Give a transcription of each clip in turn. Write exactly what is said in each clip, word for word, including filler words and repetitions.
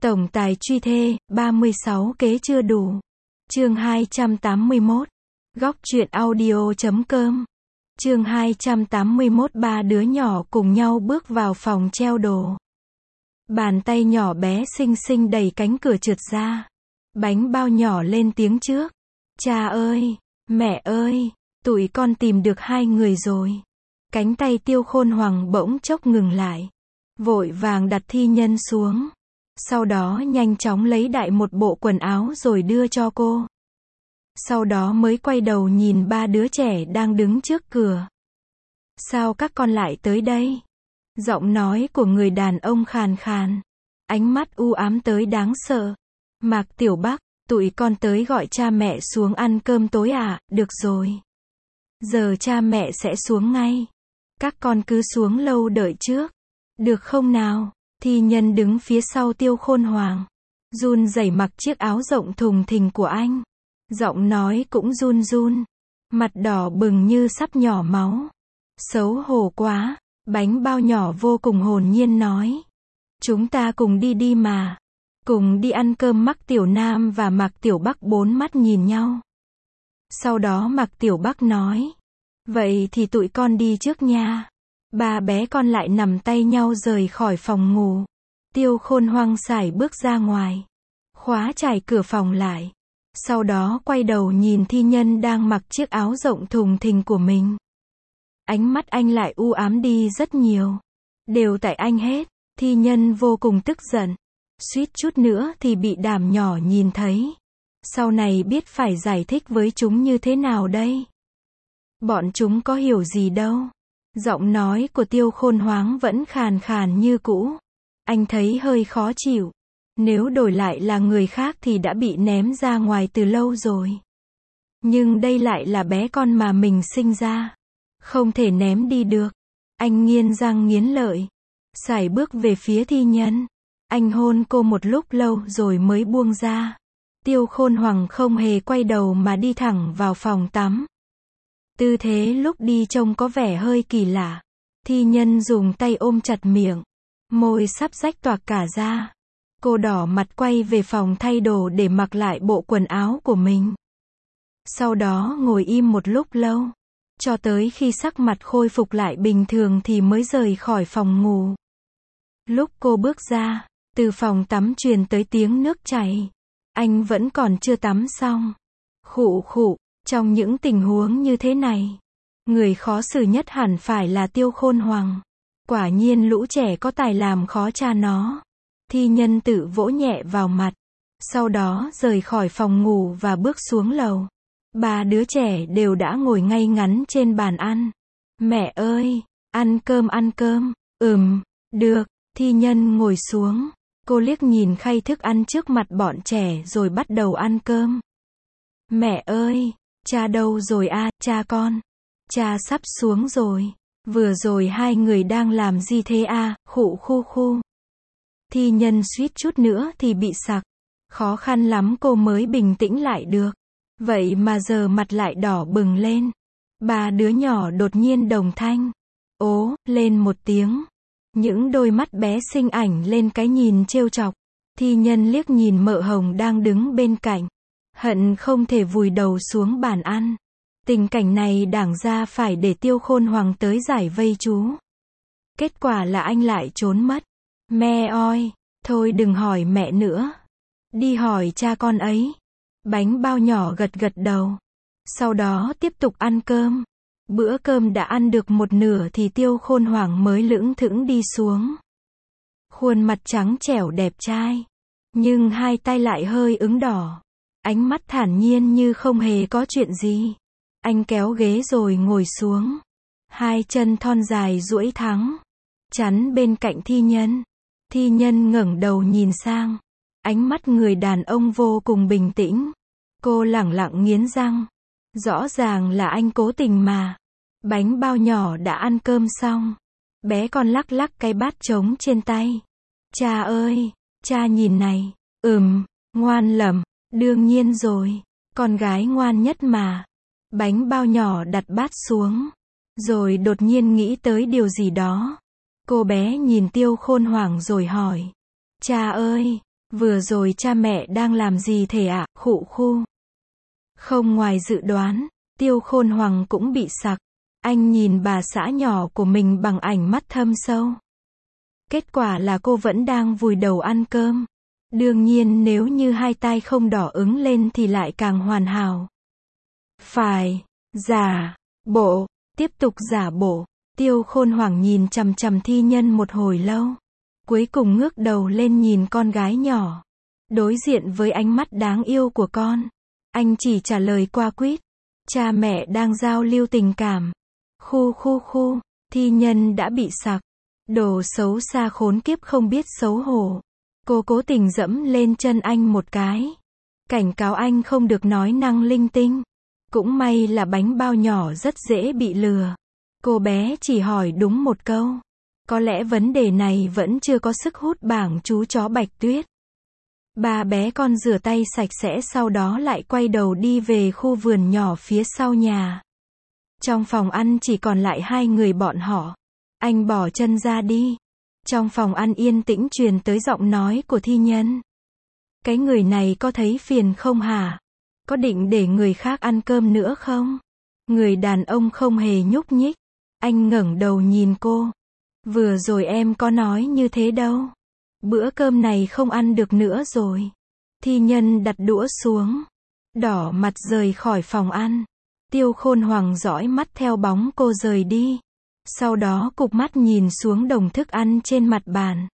Tổng tài truy thê, ba mươi sáu kế chưa đủ. Chương hai trăm tám mươi mốt. Góc truyện audio chấm com. Chương hai trăm tám mươi mốt. Ba đứa nhỏ cùng nhau bước vào phòng treo đồ. Bàn tay nhỏ bé xinh xinh đẩy cánh cửa trượt ra. Bánh bao nhỏ lên tiếng trước. Cha ơi, mẹ ơi, tụi con tìm được hai người rồi. Cánh tay Tiêu Khôn Hoàng bỗng chốc ngừng lại. Vội vàng đặt Thi Nhân xuống. Sau đó nhanh chóng lấy đại một bộ quần áo rồi đưa cho cô. Sau đó mới quay đầu nhìn ba đứa trẻ đang đứng trước cửa. Sao các con lại tới đây? Giọng nói của người đàn ông khàn khàn. Ánh mắt u ám tới đáng sợ. Mạc Tiểu Bắc, tụi con tới gọi cha mẹ xuống ăn cơm tối à? Được rồi. Giờ cha mẹ sẽ xuống ngay. Các con cứ xuống lâu đợi trước. Được không nào? Thi Nhân đứng phía sau Tiêu Khôn Hoàng. Run rẩy mặc chiếc áo rộng thùng thình của anh. Giọng nói cũng run run. Mặt đỏ bừng như sắp nhỏ máu. Xấu hổ quá. Bánh bao nhỏ vô cùng hồn nhiên nói. Chúng ta cùng đi đi mà. Cùng đi ăn cơm. Mạc Tiểu Nam và Mạc Tiểu Bắc bốn mắt nhìn nhau. Sau đó Mạc Tiểu Bắc nói. Vậy thì tụi con đi trước nha. Ba bé con lại nằm tay nhau rời khỏi phòng ngủ. Tiêu Khôn Hoang sải bước ra ngoài. Khóa chặt cửa phòng lại. Sau đó quay đầu nhìn Thi Nhân đang mặc chiếc áo rộng thùng thình của mình. Ánh mắt anh lại u ám đi rất nhiều. Đều tại anh hết. Thi Nhân vô cùng tức giận. Suýt chút nữa thì bị Đàm nhỏ nhìn thấy. Sau này biết phải giải thích với chúng như thế nào đây? Bọn chúng có hiểu gì đâu. Giọng nói của Tiêu Khôn Hoáng vẫn khàn khàn như cũ. Anh thấy hơi khó chịu. Nếu đổi lại là người khác thì đã bị ném ra ngoài từ lâu rồi. Nhưng đây lại là bé con mà mình sinh ra. Không thể ném đi được. Anh nghiến răng nghiến lợi. Sải bước về phía Thi Nhân. Anh hôn cô một lúc lâu rồi mới buông ra. Tiêu Khôn Hoàng không hề quay đầu mà đi thẳng vào phòng tắm. Tư thế lúc đi trông có vẻ hơi kỳ lạ. Thi Nhân dùng tay ôm chặt miệng. Môi sắp rách toạc cả ra. Cô đỏ mặt quay về phòng thay đồ để mặc lại bộ quần áo của mình. Sau đó ngồi im một lúc lâu. Cho tới khi sắc mặt khôi phục lại bình thường thì mới rời khỏi phòng ngủ. Lúc cô bước ra, từ phòng tắm truyền tới tiếng nước chảy. Anh vẫn còn chưa tắm xong. Khụ khụ. Trong những tình huống như thế này, người khó xử nhất hẳn phải là Tiêu Khôn Hoàng. Quả nhiên lũ trẻ có tài làm khó cha nó. Thi Nhân tự vỗ nhẹ vào mặt. Sau đó rời khỏi phòng ngủ và bước xuống lầu. Ba đứa trẻ đều đã ngồi ngay ngắn trên bàn ăn. Mẹ ơi, ăn cơm ăn cơm. Ừm, được. Thi Nhân ngồi xuống. Cô liếc nhìn khay thức ăn trước mặt bọn trẻ rồi bắt đầu ăn cơm. Mẹ ơi, cha đâu rồi a, à, cha con. Cha sắp xuống rồi. Vừa rồi hai người đang làm gì thế a, à? Khụ khu khu. Thi Nhân suýt chút nữa thì bị sặc. Khó khăn lắm cô mới bình tĩnh lại được. Vậy mà giờ mặt lại đỏ bừng lên. Ba đứa nhỏ đột nhiên đồng thanh. Ố, lên một tiếng. Những đôi mắt bé xinh ảnh lên cái nhìn trêu chọc. Thi Nhân liếc nhìn mợ Hồng đang đứng bên cạnh. Hận không thể vùi đầu xuống bàn ăn. Tình cảnh này đảng ra phải để Tiêu Khôn Hoàng tới giải vây chú. Kết quả là anh lại trốn mất. Mẹ ơi, thôi đừng hỏi mẹ nữa. Đi hỏi cha con ấy. Bánh bao nhỏ gật gật đầu. Sau đó tiếp tục ăn cơm. Bữa cơm đã ăn được một nửa thì Tiêu Khôn Hoàng mới lững thững đi xuống. Khuôn mặt trắng trẻo đẹp trai. Nhưng hai tay lại hơi ửng đỏ. Ánh mắt thản nhiên như không hề có chuyện gì. Anh kéo ghế rồi ngồi xuống. Hai chân thon dài duỗi thẳng. Chắn bên cạnh Thi Nhân. Thi Nhân ngẩng đầu nhìn sang. Ánh mắt người đàn ông vô cùng bình tĩnh. Cô lẳng lặng nghiến răng. Rõ ràng là anh cố tình mà. Bánh bao nhỏ đã ăn cơm xong. Bé con lắc lắc cái bát trống trên tay. Cha ơi, cha nhìn này. Ừm, ngoan lắm. Đương nhiên rồi. Con gái ngoan nhất mà. Bánh bao nhỏ đặt bát xuống. Rồi đột nhiên nghĩ tới điều gì đó. Cô bé nhìn Tiêu Khôn Hoàng rồi hỏi. Cha ơi, Vừa rồi cha mẹ đang làm gì thế ạ, khụ khu. Không ngoài dự đoán, Tiêu Khôn Hoàng cũng bị sặc. Anh nhìn bà xã nhỏ của mình bằng ánh mắt thâm sâu. Kết quả là cô vẫn đang vùi đầu ăn cơm. Đương nhiên nếu như hai tai không đỏ ứng lên thì lại càng hoàn hảo. Phải, giả, bộ, tiếp tục giả bộ. Tiêu Khôn Hoàng nhìn chằm chằm Thi Nhân một hồi lâu. Cuối cùng ngước đầu lên nhìn con gái nhỏ. Đối diện với ánh mắt đáng yêu của con, anh chỉ trả lời qua quýt. Cha mẹ đang giao lưu tình cảm. Khu khu khu, Thi Nhân đã bị sặc. Đồ xấu xa khốn kiếp không biết xấu hổ. Cô cố tình dẫm lên chân anh một cái. Cảnh cáo anh không được nói năng linh tinh. Cũng may là bánh bao nhỏ rất dễ bị lừa. Cô bé chỉ hỏi đúng một câu. Có lẽ vấn đề này vẫn chưa có sức hút bảng chú chó Bạch Tuyết. Ba bé con rửa tay sạch sẽ sau đó lại quay đầu đi về khu vườn nhỏ phía sau nhà. Trong phòng ăn chỉ còn lại hai người bọn họ. Anh bỏ chân ra đi. Trong phòng ăn yên tĩnh truyền tới giọng nói của Thi Nhân. Cái người này có thấy phiền không hả? Có định để người khác ăn cơm nữa không? Người đàn ông không hề nhúc nhích. Anh ngẩng đầu nhìn cô. Vừa rồi em có nói như thế đâu. Bữa cơm này không ăn được nữa rồi. Thi Nhân đặt đũa xuống. Đỏ mặt rời khỏi phòng ăn. Tiêu Khôn Hoàng dõi mắt theo bóng cô rời đi. Sau đó cụp mắt nhìn xuống đống thức ăn trên mặt bàn.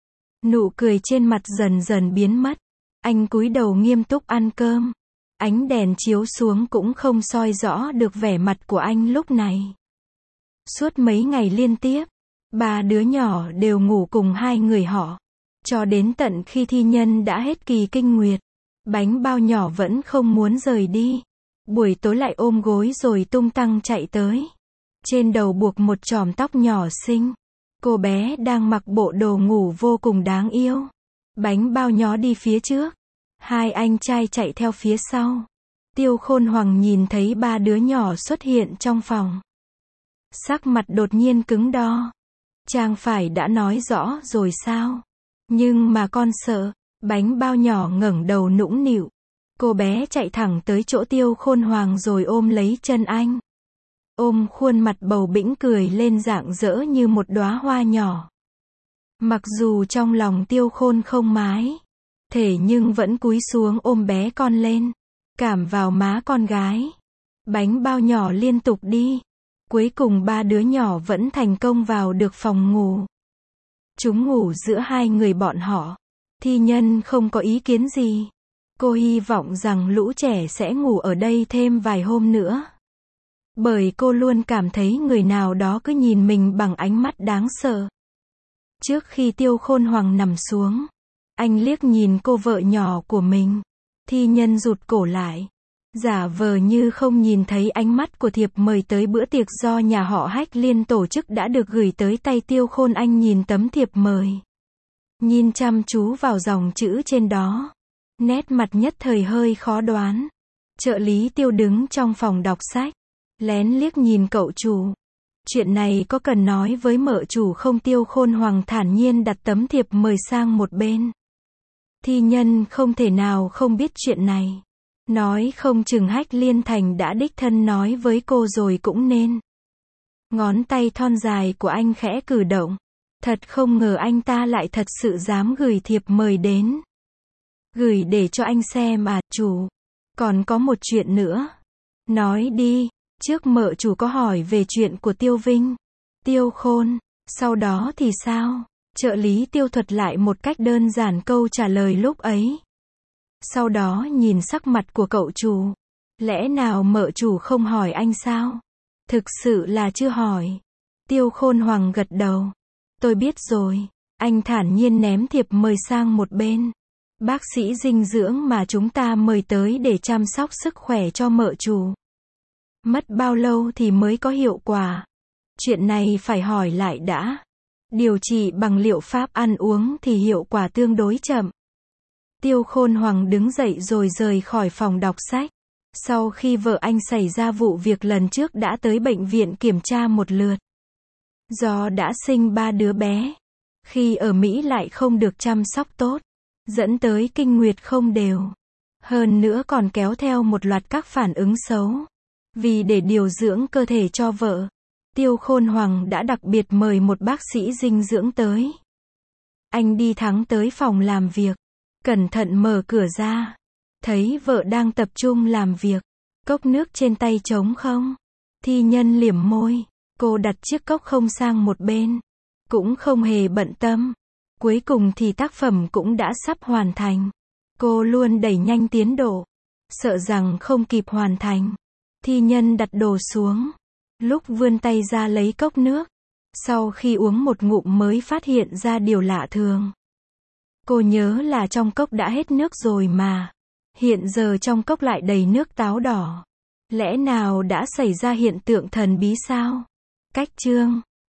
Nụ cười trên mặt dần dần biến mất. Anh cúi đầu nghiêm túc ăn cơm. Ánh đèn chiếu xuống cũng không soi rõ được vẻ mặt của anh lúc này. Suốt mấy ngày liên tiếp, ba đứa nhỏ đều ngủ cùng hai người họ. Cho đến tận khi Thi Nhân đã hết kỳ kinh nguyệt, bánh bao nhỏ vẫn không muốn rời đi. Buổi tối lại ôm gối rồi tung tăng chạy tới. Trên đầu buộc một chòm tóc nhỏ xinh. Cô bé đang mặc bộ đồ ngủ vô cùng đáng yêu. Bánh bao nhỏ đi phía trước. Hai anh trai chạy theo phía sau. Tiêu Khôn Hoàng nhìn thấy ba đứa nhỏ xuất hiện trong phòng. Sắc mặt đột nhiên cứng đo. Chàng phải đã nói rõ rồi sao? Nhưng mà con sợ. Bánh bao nhỏ ngẩng đầu nũng nịu. Cô bé chạy thẳng tới chỗ Tiêu Khôn Hoàng rồi ôm lấy chân anh. Ôm khuôn mặt bầu bĩnh cười lên rạng rỡ như một đóa hoa nhỏ. Mặc dù trong lòng Tiêu Khôn không mái, thể nhưng vẫn cúi xuống ôm bé con lên, cảm vào má con gái. Bánh bao nhỏ liên tục đi. Cuối cùng ba đứa nhỏ vẫn thành công vào được phòng ngủ. Chúng ngủ giữa hai người bọn họ. Thi Nhân không có ý kiến gì. Cô hy vọng rằng lũ trẻ sẽ ngủ ở đây thêm vài hôm nữa. Bởi cô luôn cảm thấy người nào đó cứ nhìn mình bằng ánh mắt đáng sợ. Trước khi Tiêu Khôn Hoàng nằm xuống, anh liếc nhìn cô vợ nhỏ của mình. Thi Nhân rụt cổ lại. Giả vờ như không nhìn thấy ánh mắt của thiệp mời tới bữa tiệc do nhà họ Hách Liên tổ chức đã được gửi tới tay Tiêu Khôn. Anh nhìn tấm thiệp mời. Nhìn chăm chú vào dòng chữ trên đó. Nét mặt nhất thời hơi khó đoán. Trợ lý Tiêu đứng trong phòng đọc sách. Lén liếc nhìn cậu chủ. Chuyện này có cần nói với mợ chủ không? Tiêu Khôn Hoàng thản nhiên đặt tấm thiệp mời sang một bên. Thi Nhân không thể nào không biết chuyện này. Nói không chừng Hách Liên Thành đã đích thân nói với cô rồi cũng nên. Ngón tay thon dài của anh khẽ cử động. Thật không ngờ anh ta lại thật sự dám gửi thiệp mời đến. Gửi để cho anh xem à, chủ. Còn có một chuyện nữa. Nói đi. Trước mợ chủ có hỏi về chuyện của Tiêu Vinh. Tiêu Khôn. Sau đó thì sao? Trợ lý Tiêu thuật lại một cách đơn giản câu trả lời lúc ấy. Sau đó nhìn sắc mặt của cậu chủ. Lẽ nào mợ chủ không hỏi anh sao? Thực sự là chưa hỏi. Tiêu Khôn Hoàng gật đầu. Tôi biết rồi. Anh thản nhiên ném thiệp mời sang một bên. Bác sĩ dinh dưỡng mà chúng ta mời tới để chăm sóc sức khỏe cho mợ chủ. Mất bao lâu thì mới có hiệu quả? Chuyện này phải hỏi lại đã. Điều trị bằng liệu pháp ăn uống thì hiệu quả tương đối chậm. Tiêu Khôn Hoàng đứng dậy rồi rời khỏi phòng đọc sách. Sau khi vợ anh xảy ra vụ việc lần trước đã tới bệnh viện kiểm tra một lượt. Do đã sinh ba đứa bé. Khi ở Mỹ lại không được chăm sóc tốt. dẫn tới kinh nguyệt không đều. Hơn nữa còn kéo theo một loạt các phản ứng xấu. Vì để điều dưỡng cơ thể cho vợ, Tiêu Khôn Hoàng đã đặc biệt mời một bác sĩ dinh dưỡng tới. Anh đi thẳng tới phòng làm việc, cẩn thận mở cửa ra, thấy vợ đang tập trung làm việc, cốc nước trên tay trống không. Thi Nhân liếm môi, cô đặt chiếc cốc không sang một bên, cũng không hề bận tâm. Cuối cùng thì tác phẩm cũng đã sắp hoàn thành. Cô luôn đẩy nhanh tiến độ, sợ rằng không kịp hoàn thành. Thi Nhân đặt đồ xuống, lúc vươn tay ra lấy cốc nước, sau khi uống một ngụm mới phát hiện ra điều lạ thường. Cô nhớ là trong cốc đã hết nước rồi mà, hiện giờ trong cốc lại đầy nước táo đỏ. Lẽ nào đã xảy ra hiện tượng thần bí sao? Cách chương